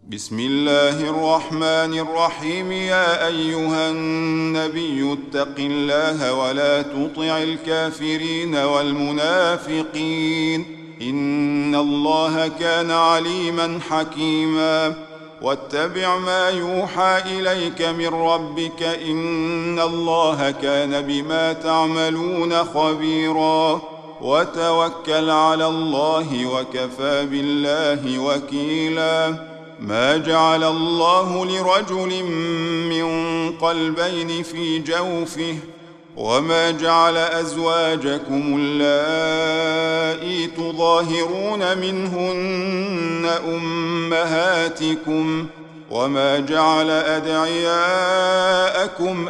بسم الله الرحمن الرحيم. يا أيها النبي اتق الله ولا تطع الكافرين والمنافقين، إن الله كان عليما حكيما. واتبع ما يوحى إليك من ربك، إن الله كان بما تعملون خبيرا. وتوكل على الله وكفى بالله وكيلا. ما جعل الله لرجل من قلبين في جوفه، وما جعل أزواجكم اللائي تظاهرون منهن أمهاتكم، وما جعل أدعياءكم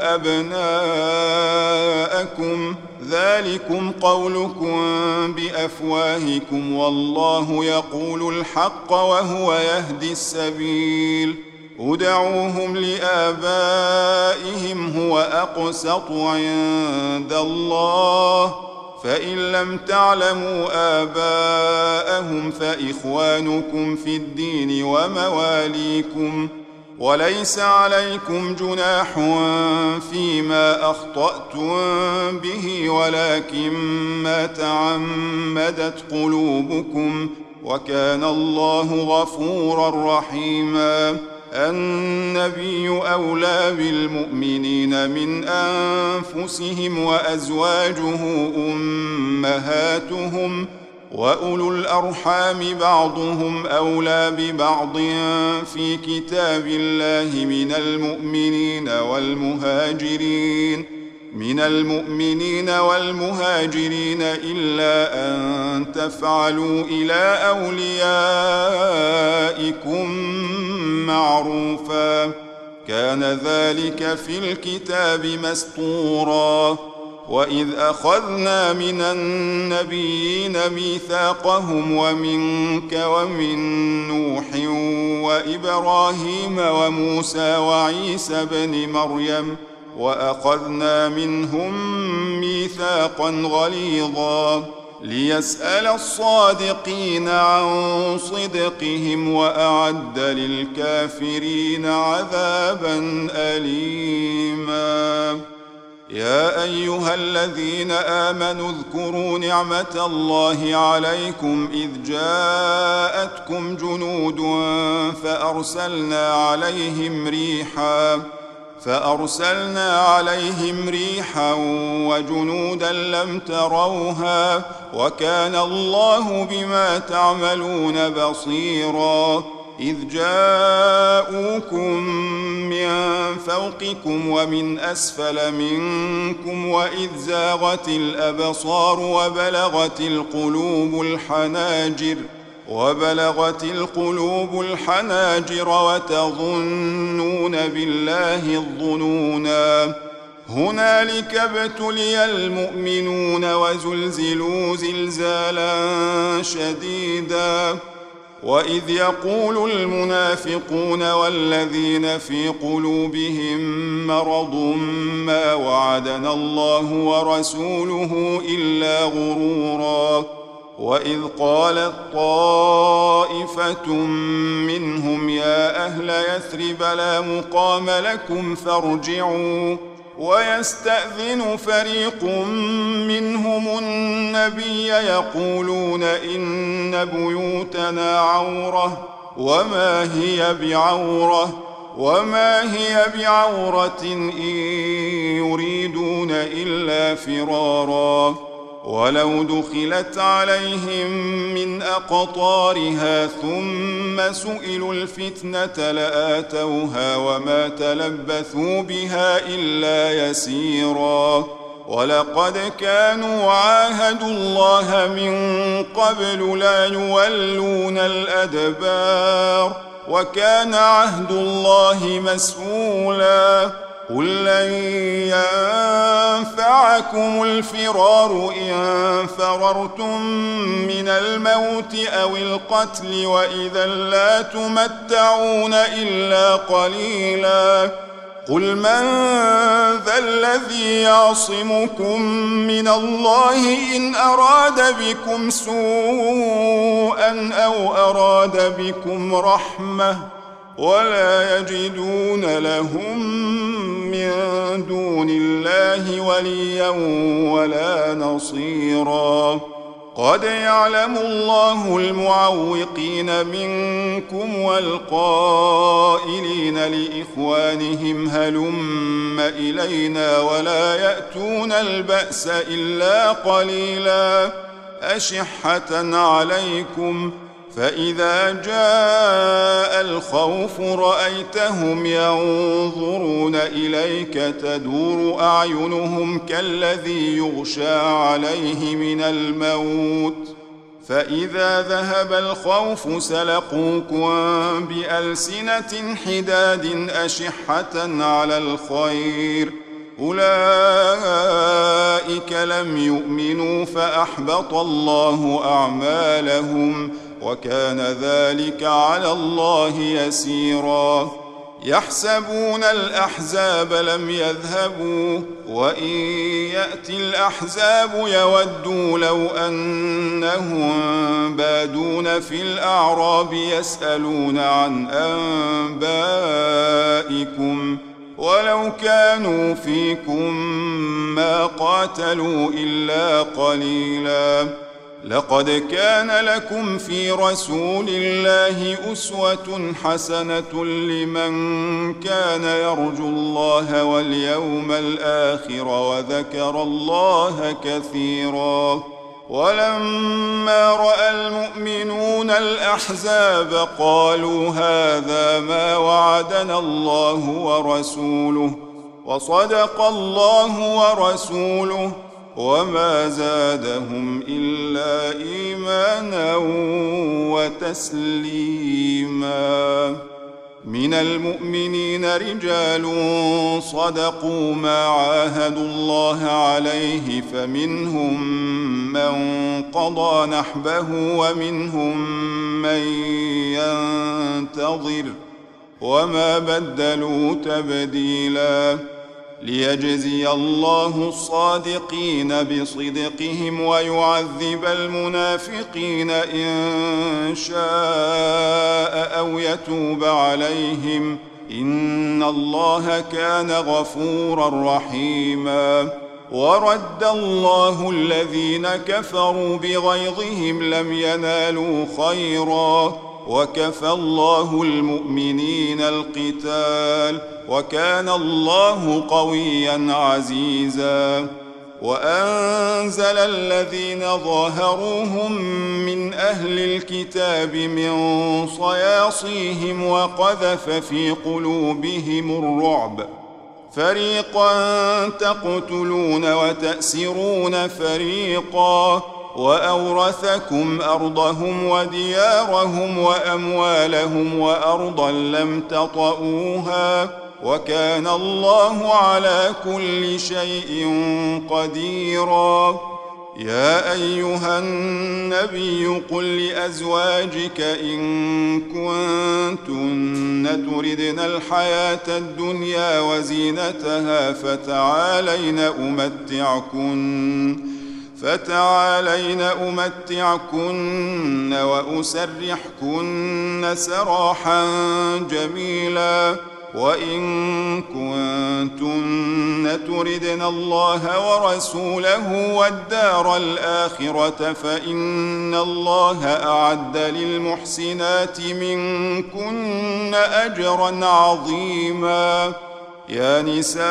أبناءكم، ذلكم قولكم بأفواهكم، والله يقول الحق وهو يهدي السبيل. ادعوهم لآبائهم هو أقسط عند الله، فإن لم تعلموا آباءهم فإخوانكم في الدين ومواليكم، وليس عليكم جناح فيما أخطأتم به، ولكن ما تعمدت قلوبكم، وكان الله غفورا رحيما. النبي أولى بالمؤمنين من أنفسهم، وأزواجه أمهاتهم، وأولو الأرحام بعضهم أولى ببعض في كتاب الله من المؤمنين والمهاجرين إلا أن تفعلوا إلى أوليائكم معروفا، كان ذلك في الكتاب مسطورا. وإذ أخذنا من النبيين ميثاقهم ومنك ومن نوح وإبراهيم وموسى وعيسى بن مريم، وأخذنا منهم ميثاقا غليظا، ليسأل الصادقين عن صدقهم، وأعد للكافرين عذابا أليما. يا أيها الذين آمنوا اذكروا نعمة الله عليكم إذ جاءتكم جنود فأرسلنا عليهم ريحا وجنودا لم تروها، وكان الله بما تعملون بصيرا. إذ جاءوكم من فوقكم ومن أسفل منكم، وإذ زاغت الأبصار وبلغت القلوب الحناجر وتظنون بالله الظنونا. هنالك ابتلي المؤمنون وزلزلوا زلزالا شديدا. وإذ يقول المنافقون والذين في قلوبهم مرض ما وعدنا الله ورسوله إلا غرورا. وإذ قالت طائفة منهم يا أهل يثرب لا مقام لكم فارجعوا، ويستأذن فريق منهم النبي يقولون إن بيوتنا عورة، وما هي بعورة إن يريدون إلا فرارا. ولو دخلت عليهم من أقطارها ثم سئلوا الفتنة لآتوها وما تلبثوا بها إلا يسيرا. ولقد كانوا عاهدوا الله من قبل لا يولون الأدبار، وكان عهد الله مسؤولا. قل لن ينفعكم الفرار إن فررتم من الموت أو القتل، وإذا لا تمتعون إلا قليلا. قل من ذا الذي يعصمكم من الله إن أراد بكم سوءا أو أراد بكم رحمة، ولا يجدون لهم من دون الله وليا ولا نصيرا. قد يعلم الله المعوقين منكم والقائلين لإخوانهم هلم إلينا ولا يأتون البأس إلا قليلا أشحة عليكم فإذا جاء الخوف رأيتهم ينظرون إليك تدور أعينهم كالذي يغشى عليه من الموت فإذا ذهب الخوف سلقوكم بألسنة حداد أشحة على الخير أولئك لم يؤمنوا فأحبط الله أعمالهم وكان ذلك على الله يسيرا. يحسبون الأحزاب لم يذهبوا وإن يأتي الأحزاب يودوا لو أنهم بادون في الأعراب يسألون عن أنبائكم ولو كانوا فيكم ما قاتلوا إلا قليلا. لقد كان لكم في رسول الله أسوة حسنة لمن كان يرجو الله واليوم الآخر وذكر الله كثيرا. ولما رأى المؤمنون الأحزاب قالوا هذا ما وعدنا الله ورسوله وصدق الله ورسوله وما زادهم إلا إيمانا وتسليما. من المؤمنين رجال صدقوا ما عاهدوا الله عليه فمنهم من قضى نحبه ومنهم من ينتظر وما بدلوا تبديلا. ليجزي الله الصادقين بصدقهم ويعذب المنافقين إن شاء أو يتوب عليهم إن الله كان غفورا رحيما. ورد الله الذين كفروا بغيظهم لم ينالوا خيرا وكفى الله المؤمنين القتال وكان الله قويا عزيزا. وأنزل الذين ظاهروهم من أهل الكتاب من صياصيهم وقذف في قلوبهم الرعب فريقا تقتلون وتأسرون فريقا وأورثكم أرضهم وديارهم وأموالهم وأرضا لم تطئوها وكان الله على كل شيء قديرا. يا أيها النبي قل لأزواجك إن كنتن تردن الحياة الدنيا وزينتها فتعالين أمتعكن وأسرحكن سراحا جميلا. وإن كنتن تردن الله ورسوله والدار الآخرة فإن الله أعد للمحسنات منكن أجرا عظيما. يا نساء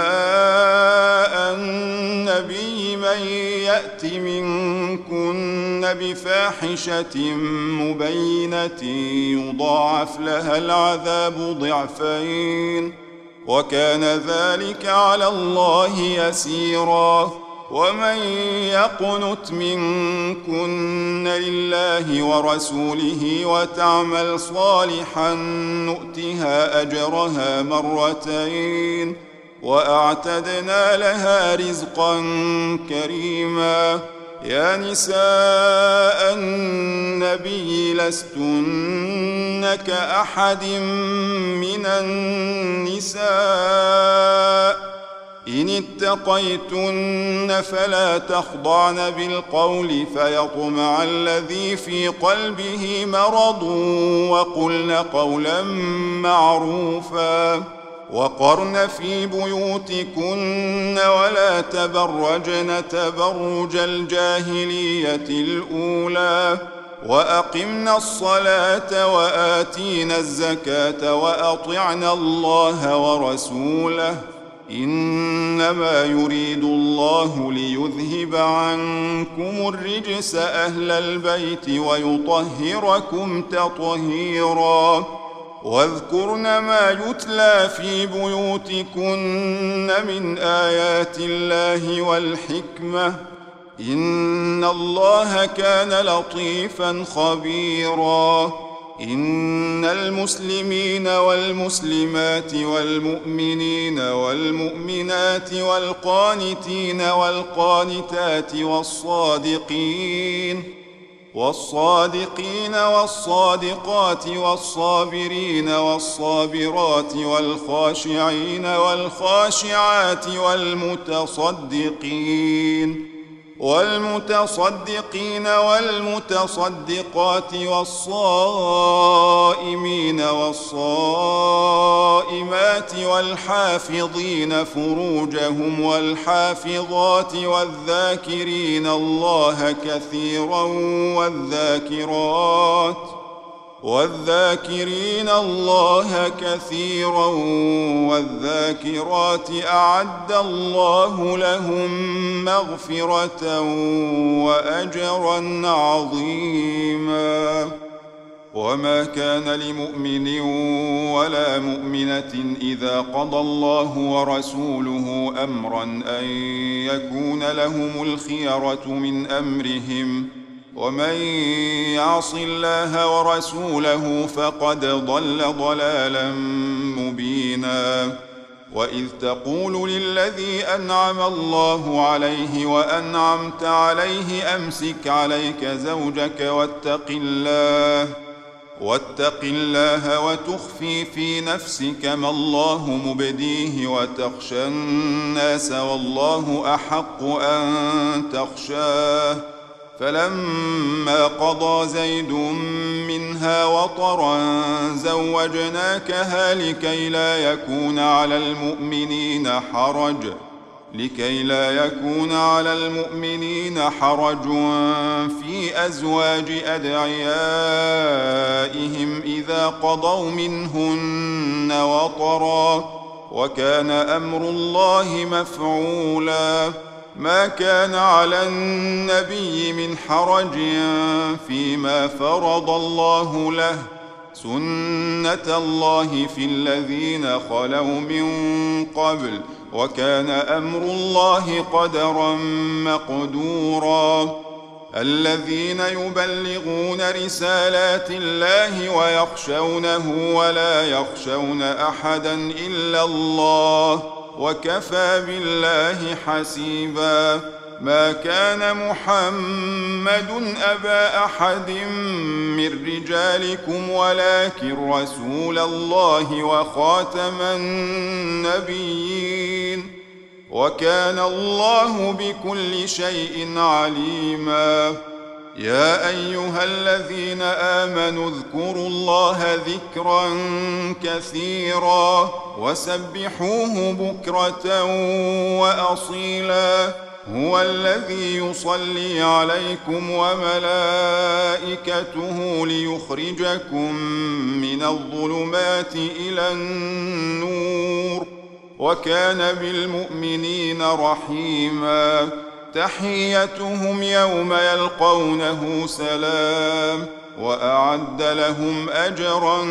النبي من يأت منكن بفاحشة مبينة يضاعف لها العذاب ضعفين وكان ذلك على الله يسيرا. ومن يقنت منكن لله ورسوله وتعمل صالحا نؤتها أجرها مرتين وأعتدنا لها رزقا كريما. يا نساء النبي لستن كأحد من النساء إن اتقيتن فلا تخضعن بالقول فيطمع الذي في قلبه مرض وقلن قولا معروفا وقرن في بيوتكن ولا تبرجن تبرج الجاهلية الأولى وأقمنا الصلاة وآتينا الزكاة وأطعنا الله ورسوله إنما يريد الله ليذهب عنكم الرجس أهل البيت ويطهركم تطهيرا واذكرن ما يتلى في بيوتكن من آيات الله والحكمة إن الله كان لطيفا خبيرا إن المسلمين والمسلمات والمؤمنين والمؤمنات والقانتين والقانتات والصادقين والصادقات والصابرين والصابرات والخاشعين والخاشعات والمتصدقين والمتصدقات والصائمين والصائمات والحافظين فروجهم والحافظات والذاكرين الله كثيرا والذاكرين الله كثيرا والذاكرات أعد الله لهم مغفرة وأجرا عظيما وما كان لمؤمن ولا مؤمنة إذا قضى الله ورسوله أمرا أن يكون لهم الخيرة من أمرهم ومن يعص الله ورسوله فقد ضل ضلالا مبينا وإذ تقول للذي أنعم الله عليه وأنعمت عليه أمسك عليك زوجك واتق الله وتخفي في نفسك ما الله مبديه وتخشى الناس والله أحق أن تخشاه فلما قضى زيد منها وطرا زوجناكها لكي لا يكون على المؤمنين حرج في أزواج أدعيائهم إذا قضوا منهن وطرا وكان أمر الله مفعولا ما كان على النبي من حرج فيما فرض الله له سنة الله في الذين خلوا من قبل وكان أمر الله قدرا مقدورا الذين يبلغون رسالات الله ويخشونه ولا يخشون أحدا إلا الله وكفى بالله حسيبا ما كان محمد أبا أحد من رجالكم ولكن رسول الله وخاتم النبيين وكان الله بكل شيء عليما يا أيها الذين آمنوا اذكروا الله ذكرا كثيرا وسبحوه بكرة وأصيلا هو الذي يصلي عليكم وملائكته ليخرجكم من الظلمات إلى النور وكان بالمؤمنين رحيما تحيتهم يوم يلقونه سلام وأعد لهم أجرا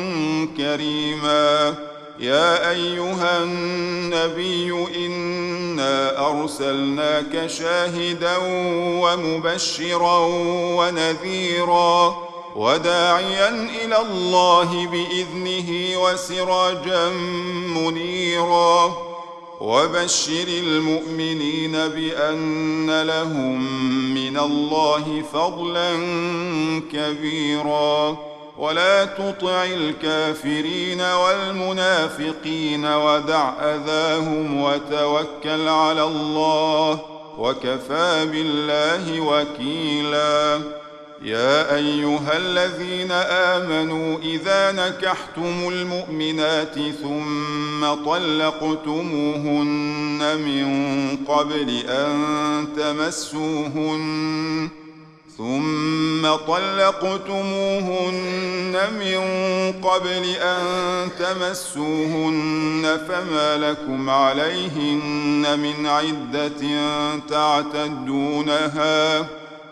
كريما يا أيها النبي إنا أرسلناك شاهدا ومبشرا ونذيرا وداعيا إلى الله بإذنه وسراجا منيرا وبشر المؤمنين بأن لهم من الله فضلا كبيرا ولا تطع الكافرين والمنافقين ودع أذاهم وتوكل على الله وكفى بالله وكيلا. يا أيها الذين آمنوا إذا نكحتم المؤمنات ثم طلقتموهن من قبل أن تمسوهن فما لكم عليهن من عدة تعتدونها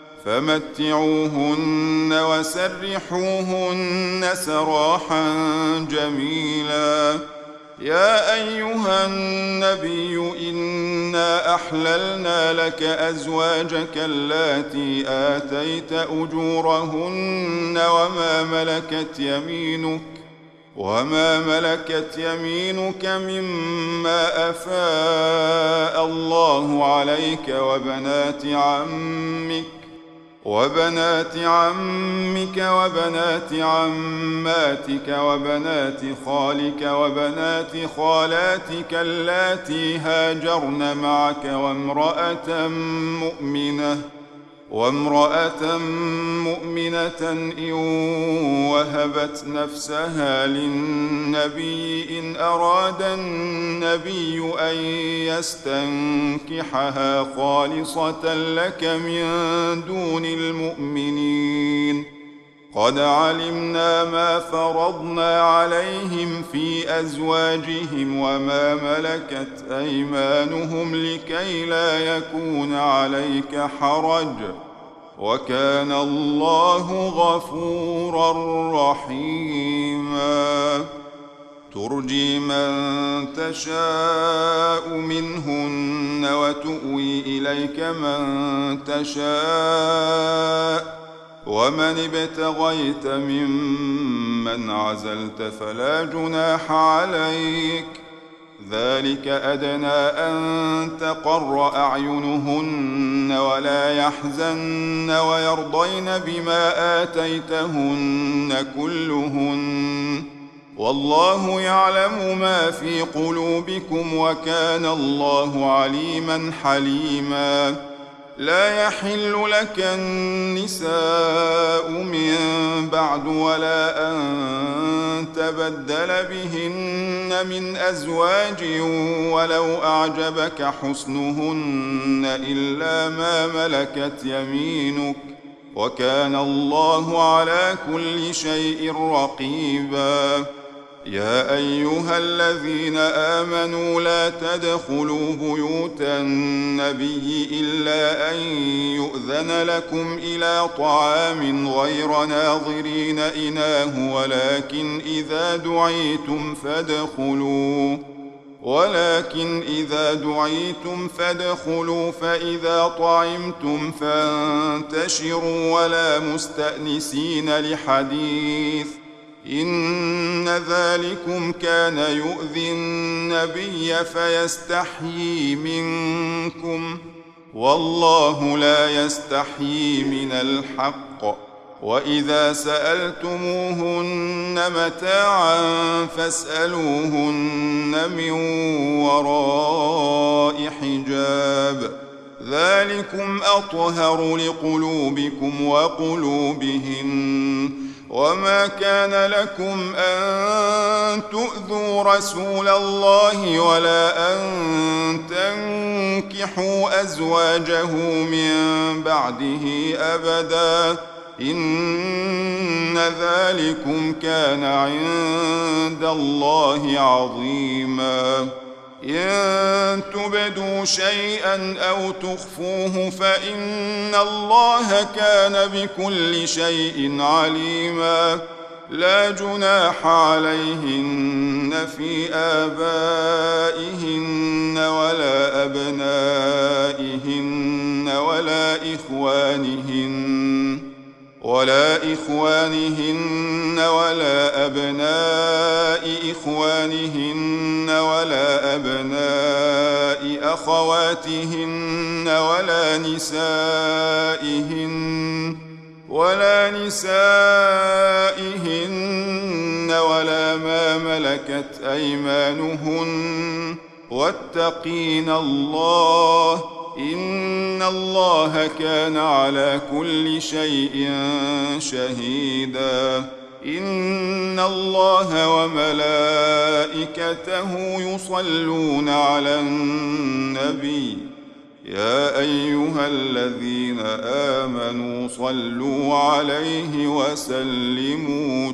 فمتعوهن وسرحوهن سراحا جميلا. يا أيها النبي إنا أحللنا لك أزواجك اللاتي آتيت أجورهن وما ملكت يمينك مما أفاء الله عليك وبنات عمك وبنات عماتك وبنات خالك وبنات خالاتك اللاتي هاجرن معك وامرأة مؤمنة إن وهبت نفسها للنبي إن أراد النبي أن يستنكحها خالصة لك من دون المؤمنين. قد علمنا ما فرضنا عليهم في أزواجهم وما ملكت أيمانهم لكي لا يكون عليك حرج وكان الله غفورا رحيما. ترجي من تشاء منهن وتؤوي إليك من تشاء ومن ابتغيت ممن عزلت فلا جناح عليك. ذلك أدنى أن تقر أعينهن ولا يحزن ويرضين بما آتيتهن كلهن والله يعلم ما في قلوبكم وكان الله عليما حليما. لا يحل لك النساء من بعد ولا أن تبدل بهن من أزواج ولو أعجبك حسنهن إلا ما ملكت يمينك وكان الله على كل شيء رقيبا. يا أيها الذين آمنوا لا تدخلوا بيوت النبي إلا أن يؤذن لكم إلى طعام غير ناظرين إناه ولكن إذا دعيتم فادخلوا فإذا طعمتم فانتشروا ولا مستأنسين لحديث إن ذلكم كان يؤذي النبي فيستحيي منكم والله لا يستحيي من الحق. وإذا سألتموهن متاعا فاسألوهن من وراء حجاب ذلكم أطهر لقلوبكم وقلوبهن. وما كان لكم أن تؤذوا رسول الله ولا أن تنكحوا أزواجه من بعده أبدا إن ذلكم كان عند الله عظيما. إن تبدوا شيئا أو تخفوه فإن الله كان بكل شيء عليما. لا جناح عليهن في آبائهن ولا أبنائهن ولا إخوانهن ولا أبناء إخوانهن ولا أبناء أخواتهن ولا نسائهن ولا ما ملكت أيمانهن واتقين الله إن الله كان على كل شيء شهيدا إن الله وملائكته يصلون على النبي يا أيها الذين آمنوا صلوا عليه وسلموا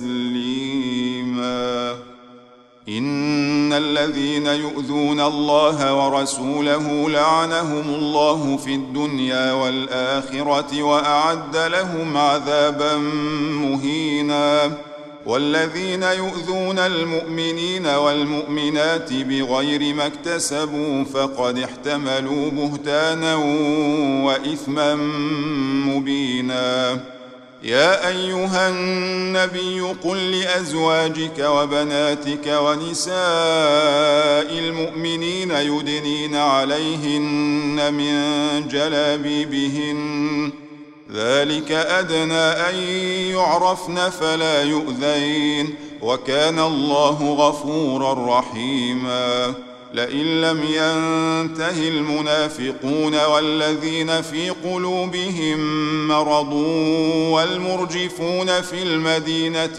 تسليما إن الذين يؤذون الله ورسوله لعنهم الله في الدنيا والآخرة وأعد لهم عذابا مهينا والذين يؤذون المؤمنين والمؤمنات بغير ما اكتسبوا فقد احتملوا بهتانا وإثما مبينا يا أيها النبي قل لأزواجك وبناتك ونساء المؤمنين يدنين عليهن من جلابيبهن ذلك أدنى أن يعرفن فلا يؤذين وكان الله غفورا رحيما لئن لم ينته المنافقون والذين في قلوبهم مرض والمرجفون في المدينة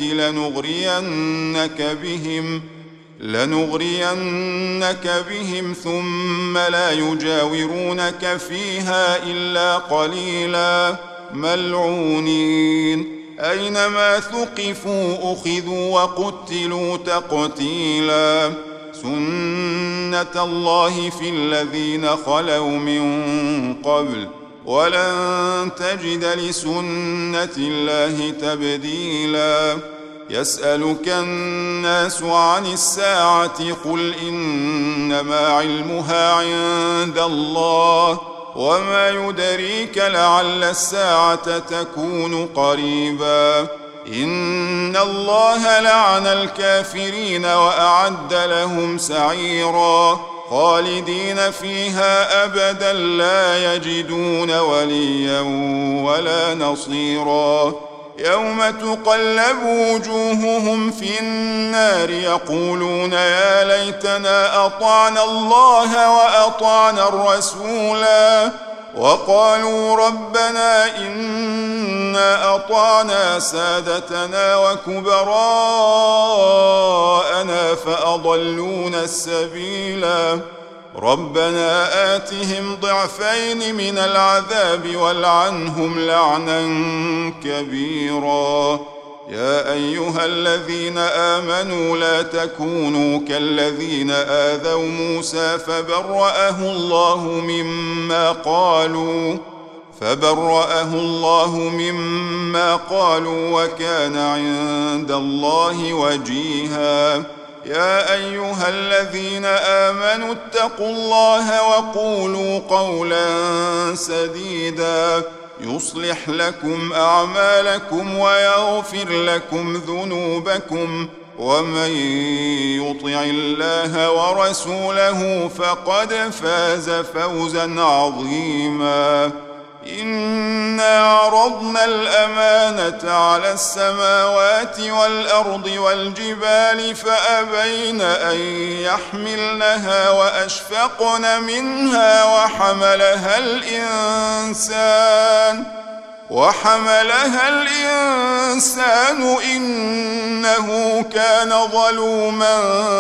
لنغرينك بهم ثم لا يجاورونك فيها إلا قليلا ملعونين أينما ثقفوا أخذوا وقتلوا تقتيلا سنة الله في الذين خلوا من قبل ولن تجد لسنة الله تبديلا يسألك الناس عن الساعة قل إنما علمها عند الله وما يدريك لعل الساعة تكون قريبا إن الله لعن الكافرين وأعد لهم سعيرا خالدين فيها أبدا لا يجدون وليا ولا نصيرا يوم تقلب وجوههم في النار يقولون يا ليتنا أطعنا الله وأطعنا الرسولا وقالوا ربنا إنا أطعنا سادتنا وكبراءنا فأضلونا السبيلا ربنا آتهم ضعفين من العذاب والعنهم لعنا كبيرا يا أيها الذين آمنوا لا تكونوا كالذين آذوا موسى فبرأه الله مما قالوا وكان عند الله وجيها يا أيها الذين آمنوا اتقوا الله وقولوا قولا سديدا يصلح لكم أعمالكم ويغفر لكم ذنوبكم ومن يطع الله ورسوله فقد فاز فوزا عظيما إنا عرضنا الأمانة على السماوات والأرض والجبال فأبين أن يحملنها وأشفقن منها وحملها الإنسان إنه كان ظلوما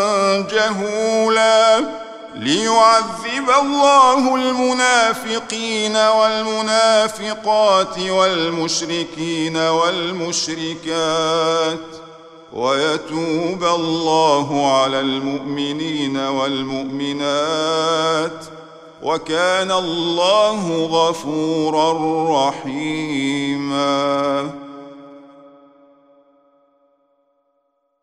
جهولا ليعذب الله المنافقين والمنافقات والمشركين والمشركات ويتوب الله على المؤمنين والمؤمنات وكان الله غفورا رحيما